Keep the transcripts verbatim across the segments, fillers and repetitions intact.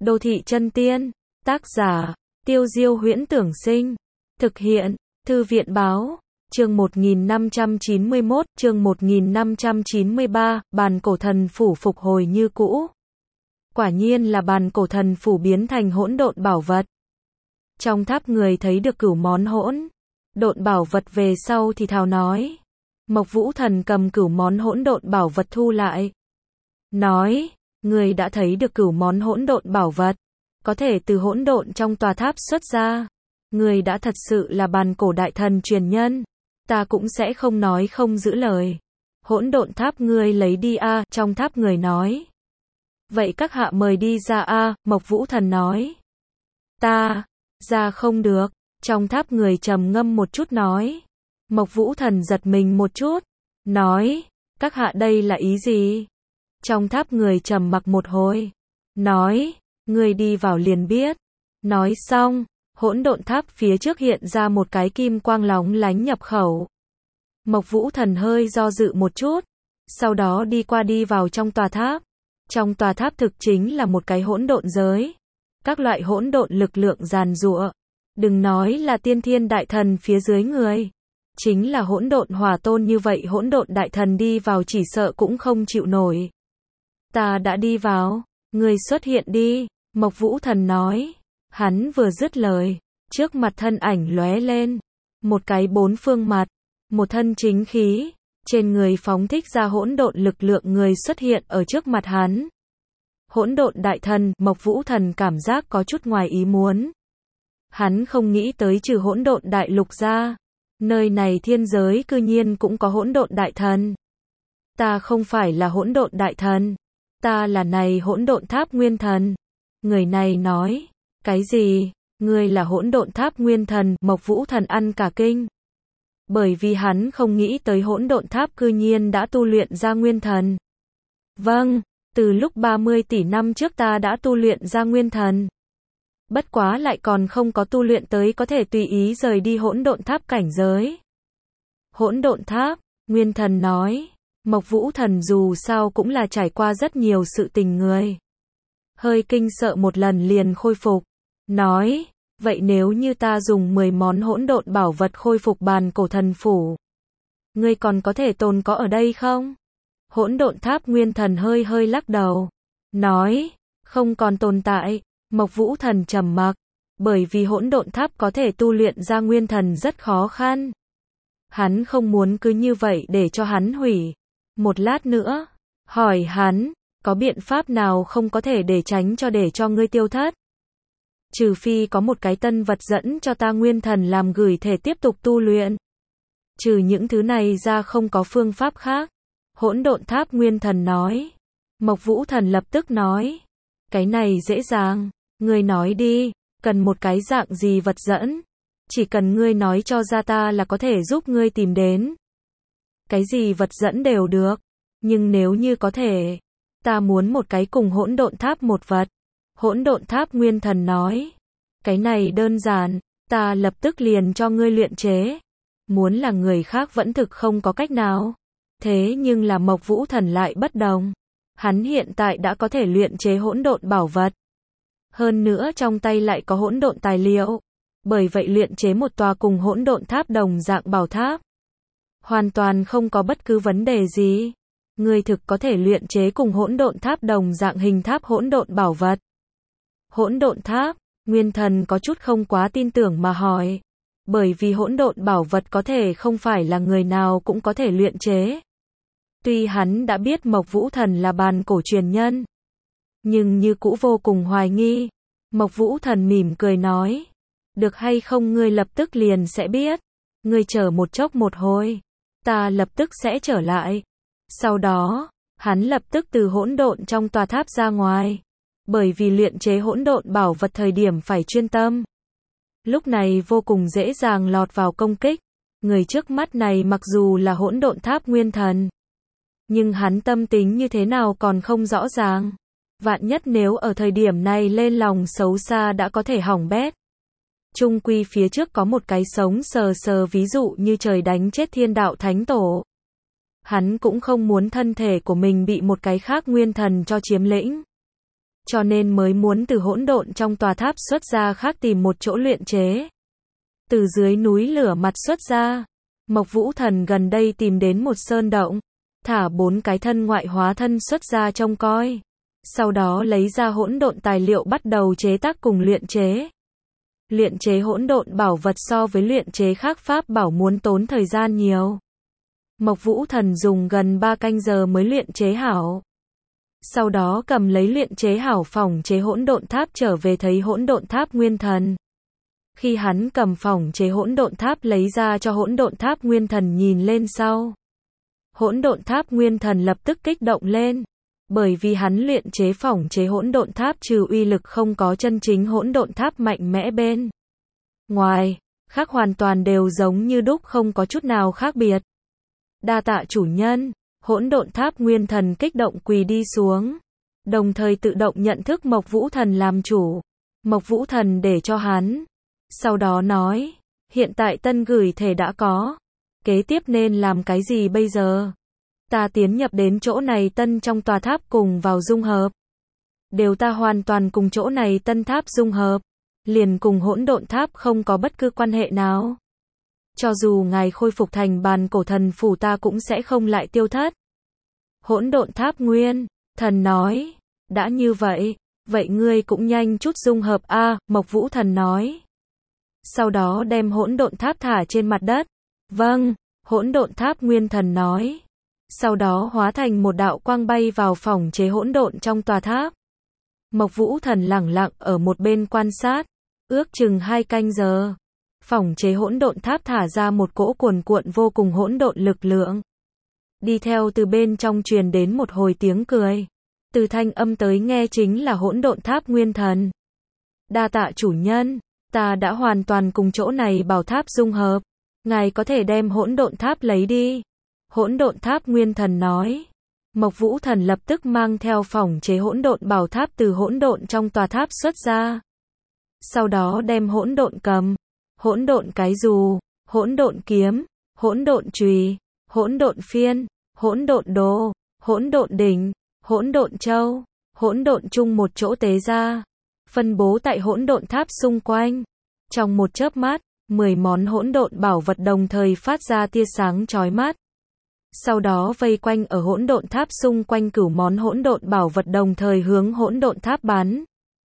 Đô thị chân tiên, tác giả, Tiêu Diêu Huyễn Tưởng Sinh, thực hiện, Thư viện báo, chương một nghìn năm trăm chín mươi mốt, chương một nghìn năm trăm chín mươi ba, bàn cổ thần phủ phục hồi như cũ. Quả nhiên là bàn cổ thần phủ biến thành hỗn độn bảo vật. Trong tháp người thấy được cửu món hỗn độn bảo vật về sau thì thào nói. Mộc Vũ Thần cầm cửu món hỗn độn bảo vật thu lại. Nói, người đã thấy được cửu món hỗn độn bảo vật, có thể từ hỗn độn trong tòa tháp xuất ra. Người đã thật sự là bàn cổ đại thần truyền nhân. Ta cũng sẽ không nói không giữ lời. Hỗn độn tháp ngươi lấy đi a, à, trong tháp người nói. Vậy các hạ mời đi ra a, à, Mộc Vũ Thần nói. Ta, ra không được, trong tháp người trầm ngâm một chút nói. Mộc Vũ Thần giật mình một chút, nói, các hạ đây là ý gì? Trong tháp người trầm mặc một hồi, nói, ngươi đi vào liền biết. Nói xong, hỗn độn tháp phía trước hiện ra một cái kim quang lóng lánh nhập khẩu. Mộc Vũ Thần hơi do dự một chút, sau đó đi qua đi vào trong tòa tháp. Trong tòa tháp thực chính là một cái hỗn độn giới. Các loại hỗn độn lực lượng giàn giụa. Đừng nói là tiên thiên đại thần phía dưới người. Chính là hỗn độn hỏa tôn như vậy hỗn độn đại thần đi vào chỉ sợ cũng không chịu nổi. Ta đã đi vào, người xuất hiện đi, Mộc Vũ Thần nói. Hắn vừa dứt lời, trước mặt thân ảnh lóe lên. Một cái bốn phương mặt, một thân chính khí, trên người phóng thích ra hỗn độn lực lượng người xuất hiện ở trước mặt hắn. Hỗn độn đại thần, Mộc Vũ Thần cảm giác có chút ngoài ý muốn. Hắn không nghĩ tới trừ hỗn độn đại lục ra, nơi này thiên giới cư nhiên cũng có hỗn độn đại thần. Ta không phải là hỗn độn đại thần, ta là này hỗn độn tháp nguyên thần. Người này nói, cái gì? Ngươi là hỗn độn tháp nguyên thần? Mộc Vũ Thần ăn cả kinh. Bởi vì hắn không nghĩ tới hỗn độn tháp cư nhiên đã tu luyện ra nguyên thần. Vâng, từ lúc ba mươi tỷ năm trước ta đã tu luyện ra nguyên thần. Bất quá lại còn không có tu luyện tới có thể tùy ý rời đi hỗn độn tháp cảnh giới. Hỗn độn tháp, nguyên thần nói. Mộc Vũ Thần dù sao cũng là trải qua rất nhiều sự tình người. Hơi kinh sợ một lần liền khôi phục. Nói, vậy nếu như ta dùng mười món hỗn độn bảo vật khôi phục bàn cổ thần phủ, ngươi còn có thể tồn có ở đây không? Hỗn độn tháp nguyên thần hơi hơi lắc đầu. Nói, không còn tồn tại. Mộc Vũ Thần trầm mặc, bởi vì hỗn độn tháp có thể tu luyện ra nguyên thần rất khó khăn. Hắn không muốn cứ như vậy để cho hắn hủy. Một lát nữa, hỏi hắn, có biện pháp nào không có thể để tránh cho để cho ngươi tiêu thất? Trừ phi có một cái tân vật dẫn cho ta nguyên thần làm gửi thể tiếp tục tu luyện. Trừ những thứ này ra không có phương pháp khác. Hỗn độn tháp nguyên thần nói. Mộc Vũ Thần lập tức nói. Cái này dễ dàng. Ngươi nói đi, cần một cái dạng gì vật dẫn? Chỉ cần ngươi nói cho ra ta là có thể giúp ngươi tìm đến. Cái gì vật dẫn đều được. Nhưng nếu như có thể, ta muốn một cái cùng hỗn độn tháp một vật. Hỗn độn tháp nguyên thần nói. Cái này đơn giản, ta lập tức liền cho ngươi luyện chế. Muốn là người khác vẫn thực không có cách nào. Thế nhưng là Mộc Vũ Thần lại bất đồng. Hắn hiện tại đã có thể luyện chế hỗn độn bảo vật. Hơn nữa trong tay lại có hỗn độn tài liệu. Bởi vậy luyện chế một tòa cùng hỗn độn tháp đồng dạng bảo tháp. Hoàn toàn không có bất cứ vấn đề gì. Ngươi thực có thể luyện chế cùng hỗn độn tháp đồng dạng hình tháp hỗn độn bảo vật. Hỗn độn tháp, nguyên thần có chút không quá tin tưởng mà hỏi. Bởi vì hỗn độn bảo vật có thể không phải là người nào cũng có thể luyện chế. Tuy hắn đã biết Mộc Vũ Thần là bàn cổ truyền nhân, nhưng như cũ vô cùng hoài nghi. Mộc Vũ Thần mỉm cười nói. Được hay không ngươi lập tức liền sẽ biết. Ngươi chờ một chốc một hồi. Ta lập tức sẽ trở lại. Sau đó, hắn lập tức từ hỗn độn trong tòa tháp ra ngoài. Bởi vì luyện chế hỗn độn bảo vật thời điểm phải chuyên tâm. Lúc này vô cùng dễ dàng lọt vào công kích. Người trước mắt này mặc dù là hỗn độn tháp nguyên thần, nhưng hắn tâm tính như thế nào còn không rõ ràng. Vạn nhất nếu ở thời điểm này lên lòng xấu xa đã có thể hỏng bét. Chung quy phía trước có một cái sống sờ sờ ví dụ như trời đánh chết thiên đạo thánh tổ. Hắn cũng không muốn thân thể của mình bị một cái khác nguyên thần cho chiếm lĩnh. cho nên mới muốn từ hỗn độn trong tòa tháp xuất ra khác tìm một chỗ luyện chế. Từ dưới núi lửa mặt xuất ra, Mộc Vũ Thần gần đây tìm đến một sơn động, thả bốn cái thân ngoại hóa thân xuất ra trông coi. Sau đó lấy ra hỗn độn tài liệu bắt đầu chế tác cùng luyện chế. Luyện chế hỗn độn bảo vật so với luyện chế khác pháp bảo muốn tốn thời gian nhiều. Mộc Vũ Thần dùng gần ba canh giờ mới luyện chế hảo. Sau đó cầm lấy luyện chế hảo phỏng chế hỗn độn tháp trở về thấy hỗn độn tháp nguyên thần. Khi hắn cầm phỏng chế hỗn độn tháp lấy ra cho hỗn độn tháp nguyên thần nhìn lên sau. Hỗn độn tháp nguyên thần lập tức kích động lên. Bởi vì hắn luyện chế phỏng chế hỗn độn tháp trừ uy lực không có chân chính hỗn độn tháp mạnh mẽ bên ngoài, khác hoàn toàn đều giống như đúc không có chút nào khác biệt. Đa tạ chủ nhân, hỗn độn tháp nguyên thần kích động quỳ đi xuống, đồng thời tự động nhận thức Mộc Vũ Thần làm chủ. Mộc Vũ Thần để cho hắn, sau đó nói, hiện tại tân gửi thể đã có, kế tiếp nên làm cái gì bây giờ? Ta tiến nhập đến chỗ này tân trong tòa tháp cùng vào dung hợp. Đều ta hoàn toàn cùng chỗ này tân tháp dung hợp, liền cùng hỗn độn tháp không có bất cứ quan hệ nào. Cho dù ngài khôi phục thành bàn cổ thần phủ ta cũng sẽ không lại tiêu thất. Hỗn độn tháp nguyên thần nói, đã như vậy, vậy ngươi cũng nhanh chút dung hợp a, Mộc Vũ Thần nói. Sau đó đem hỗn độn tháp thả trên mặt đất. Vâng, hỗn độn tháp nguyên thần nói. Sau đó hóa thành một đạo quang bay vào phỏng chế hỗn độn trong tòa tháp. Mộc Vũ Thần lẳng lặng ở một bên quan sát, ước chừng hai canh giờ. Phỏng chế hỗn độn tháp thả ra một cỗ cuồn cuộn vô cùng hỗn độn lực lượng. Đi theo từ bên trong truyền đến một hồi tiếng cười. Từ thanh âm tới nghe chính là hỗn độn tháp nguyên thần. Đa tạ chủ nhân, ta đã hoàn toàn cùng chỗ này bảo tháp dung hợp. Ngài có thể đem hỗn độn tháp lấy đi. Hỗn độn tháp nguyên thần nói. Mộc Vũ Thần lập tức mang theo phỏng chế hỗn độn bảo tháp từ hỗn độn trong tòa tháp xuất ra. Sau đó đem hỗn độn cầm, hỗn độn cái dù, hỗn độn kiếm, hỗn độn chùy, hỗn độn phiên, hỗn độn đồ, hỗn độn đỉnh, hỗn độn châu, hỗn độn chung một chỗ tế ra, phân bố tại hỗn độn tháp xung quanh. Trong một chớp mắt, mười món hỗn độn bảo vật đồng thời phát ra tia sáng chói mắt. Sau đó vây quanh ở hỗn độn tháp xung quanh cửu món hỗn độn bảo vật đồng thời hướng hỗn độn tháp bắn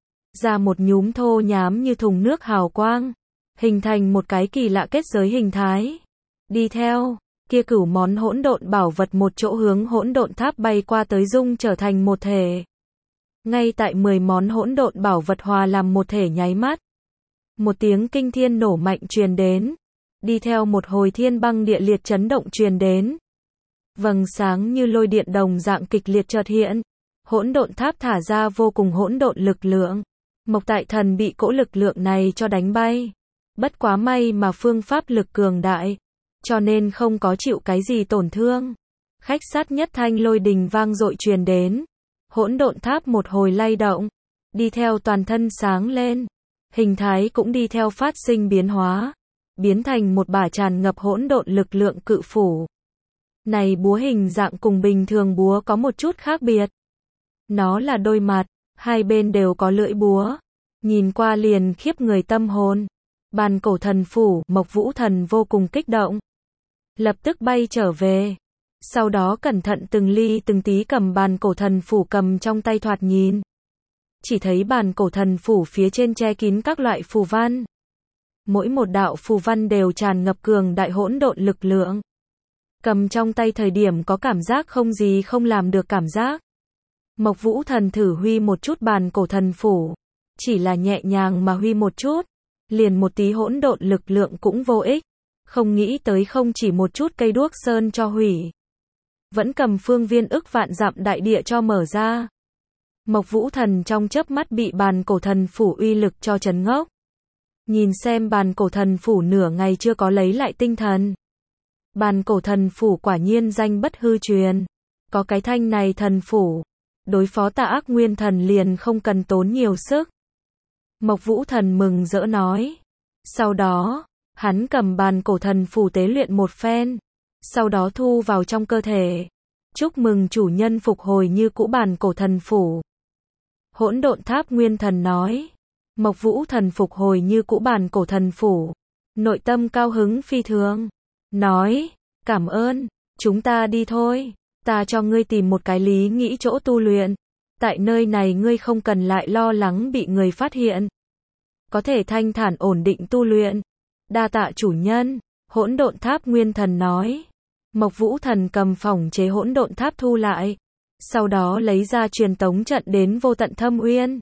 ra một nhúm thô nhám như thùng nước hào quang, hình thành một cái kỳ lạ kết giới hình thái. Đi theo, kia cửu món hỗn độn bảo vật một chỗ hướng hỗn độn tháp bay qua tới dung trở thành một thể. Ngay tại mười món hỗn độn bảo vật hòa làm một thể nháy mắt, một tiếng kinh thiên nổ mạnh truyền đến, đi theo một hồi thiên băng địa liệt chấn động truyền đến. Vầng sáng như lôi điện đồng dạng kịch liệt chợt hiện, hỗn độn tháp thả ra vô cùng hỗn độn lực lượng. Mộc Tại Thần bị cỗ lực lượng này cho đánh bay. Bất quá may mà phương pháp lực cường đại, cho nên không có chịu cái gì tổn thương. Khách sát nhất thanh lôi đình vang dội truyền đến. Hỗn độn tháp một hồi lay động, đi theo toàn thân sáng lên. Hình thái cũng đi theo phát sinh biến hóa, biến thành một bả tràn ngập hỗn độn lực lượng cự phủ. Này búa hình dạng cùng bình thường búa có một chút khác biệt. Nó là đôi mặt, hai bên đều có lưỡi búa. Nhìn qua liền khiếp người tâm hồn. Bàn cổ thần phủ, Mộc Vũ Thần vô cùng kích động. Lập tức bay trở về. Sau đó cẩn thận từng ly từng tí cầm bàn cổ thần phủ cầm trong tay thoạt nhìn. Chỉ thấy bàn cổ thần phủ phía trên che kín các loại phù văn. Mỗi một đạo phù văn đều tràn ngập cường đại hỗn độn lực lượng. Cầm trong tay thời điểm có cảm giác không gì không làm được cảm giác. Mộc Vũ Thần thử huy một chút bàn cổ thần phủ. Chỉ là nhẹ nhàng mà huy một chút. Liền một tí hỗn độn lực lượng cũng vô ích. Không nghĩ tới không chỉ một chút cây đuốc sơn cho hủy. Vẫn cầm phương viên ức vạn dặm đại địa cho mở ra. Mộc Vũ Thần trong chớp mắt bị bàn cổ thần phủ uy lực cho chấn ngốc. Nhìn xem bàn cổ thần phủ nửa ngày chưa có lấy lại tinh thần. Bàn cổ thần phủ quả nhiên danh bất hư truyền. Có cái thanh này thần phủ, đối phó tà ác nguyên thần liền không cần tốn nhiều sức. Mộc Vũ Thần mừng rỡ nói. Sau đó, hắn cầm bàn cổ thần phủ tế luyện một phen. Sau đó thu vào trong cơ thể. Chúc mừng chủ nhân phục hồi như cũ bàn cổ thần phủ. Hỗn độn tháp nguyên thần nói. Mộc Vũ Thần phục hồi như cũ bàn cổ thần phủ. Nội tâm cao hứng phi thường. Nói, cảm ơn, chúng ta đi thôi. Ta cho ngươi tìm một cái lý nghĩ chỗ tu luyện. Tại nơi này ngươi không cần lại lo lắng bị người phát hiện. Có thể thanh thản ổn định tu luyện. Đa tạ chủ nhân, hỗn độn tháp nguyên thần nói. Mộc Vũ Thần cầm phỏng chế hỗn độn tháp thu lại. Sau đó lấy ra truyền tống trận đến vô tận thâm uyên.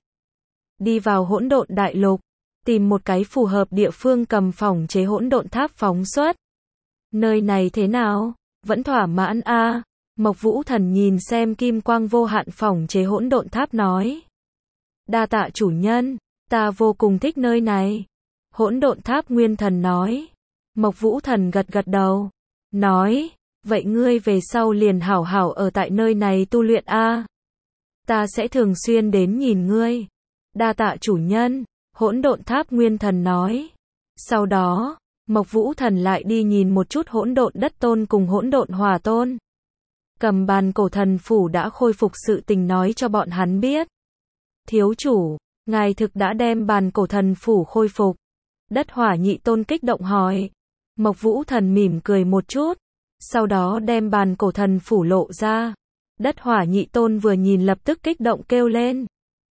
Đi vào hỗn độn đại lục. Tìm một cái phù hợp địa phương cầm phỏng chế hỗn độn tháp phóng xuất. Nơi này thế nào? Vẫn thỏa mãn a à? Mộc Vũ Thần nhìn xem kim quang vô hạn phỏng chế hỗn độn tháp nói. Đa tạ chủ nhân, ta vô cùng thích nơi này. Hỗn độn tháp nguyên thần nói. Mộc Vũ Thần gật gật đầu. Nói, vậy ngươi về sau liền hảo hảo ở tại nơi này tu luyện a à? Ta sẽ thường xuyên đến nhìn ngươi. Đa tạ chủ nhân, hỗn độn tháp nguyên thần nói. Sau đó, Mộc Vũ Thần lại đi nhìn một chút hỗn độn đất tôn cùng hỗn độn hỏa tôn. Cầm bàn cổ thần phủ đã khôi phục sự tình nói cho bọn hắn biết. Thiếu chủ, ngài thực đã đem bàn cổ thần phủ khôi phục. Đất hỏa nhị tôn kích động hỏi. Mộc Vũ Thần mỉm cười một chút. Sau đó đem bàn cổ thần phủ lộ ra. Đất hỏa nhị tôn vừa nhìn lập tức kích động kêu lên.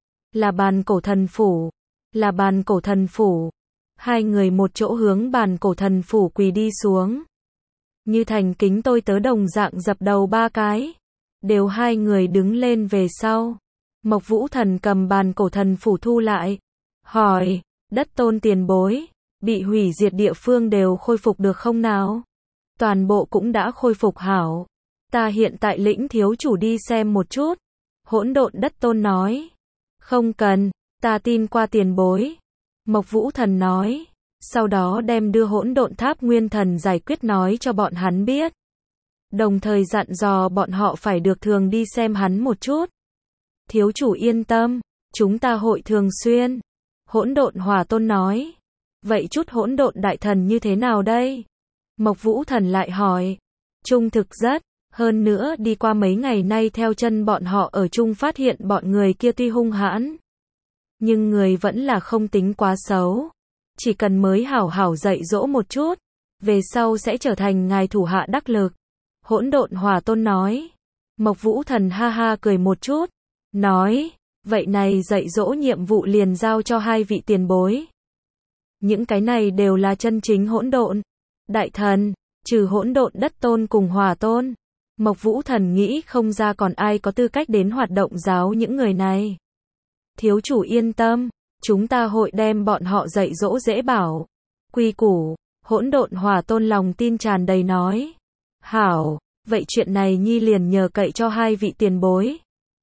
Là bàn cổ thần phủ. Là bàn cổ thần phủ. Hai người một chỗ hướng bàn cổ thần phủ quỳ đi xuống. Như thành kính tôi tớ đồng dạng dập đầu ba cái. Đều hai người đứng lên về sau. Mộc Vũ Thần cầm bàn cổ thần phủ thu lại. Hỏi, đất tôn tiền bối. Bị hủy diệt địa phương đều khôi phục được không nào? Toàn bộ cũng đã khôi phục hảo. Ta hiện tại lĩnh thiếu chủ đi xem một chút. Hỗn độn đất tôn nói. Không cần, ta tin qua tiền bối. Mộc Vũ Thần nói. Sau đó đem đưa hỗn độn tháp nguyên thần giải quyết nói cho bọn hắn biết. Đồng thời dặn dò bọn họ phải được thường đi xem hắn một chút. Thiếu chủ yên tâm, chúng ta hội thường xuyên. Hỗn độn hỏa tôn nói. Vậy chút hỗn độn đại thần như thế nào đây? Mộc Vũ Thần lại hỏi. Trung thực rất, hơn nữa đi qua mấy ngày nay theo chân bọn họ ở chung phát hiện bọn người kia tuy hung hãn. Nhưng người vẫn là không tính quá xấu. Chỉ cần mới hảo hảo dạy dỗ một chút. Về sau sẽ trở thành ngài thủ hạ đắc lực. Hỗn độn hỏa tôn nói. Mộc Vũ Thần ha ha cười một chút. Nói, vậy này dạy dỗ nhiệm vụ liền giao cho hai vị tiền bối. Những cái này đều là chân chính hỗn độn. Đại thần, trừ hỗn độn đất tôn cùng hỏa tôn. Mộc Vũ Thần nghĩ không ra còn ai có tư cách đến hoạt động giáo những người này. Thiếu chủ yên tâm, chúng ta hội đem bọn họ dạy dỗ dễ bảo. Quy củ, hỗn độn hỏa tôn lòng tin tràn đầy nói. Hảo, vậy chuyện này nhi liền nhờ cậy cho hai vị tiền bối.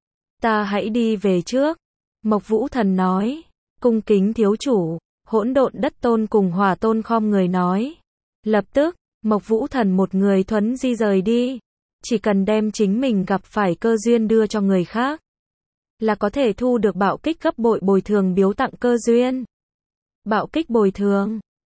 Ta hãy đi về trước. Mộc Vũ Thần nói. Cung kính thiếu chủ, hỗn độn đất tôn cùng hỏa tôn khom người nói. Lập tức, Mộc Vũ Thần một người thuấn di rời đi. Chỉ cần đem chính mình gặp phải cơ duyên đưa cho người khác. Là có thể thu được bạo kích gấp bội bồi thường biếu tặng cơ duyên. Bạo kích bồi thường.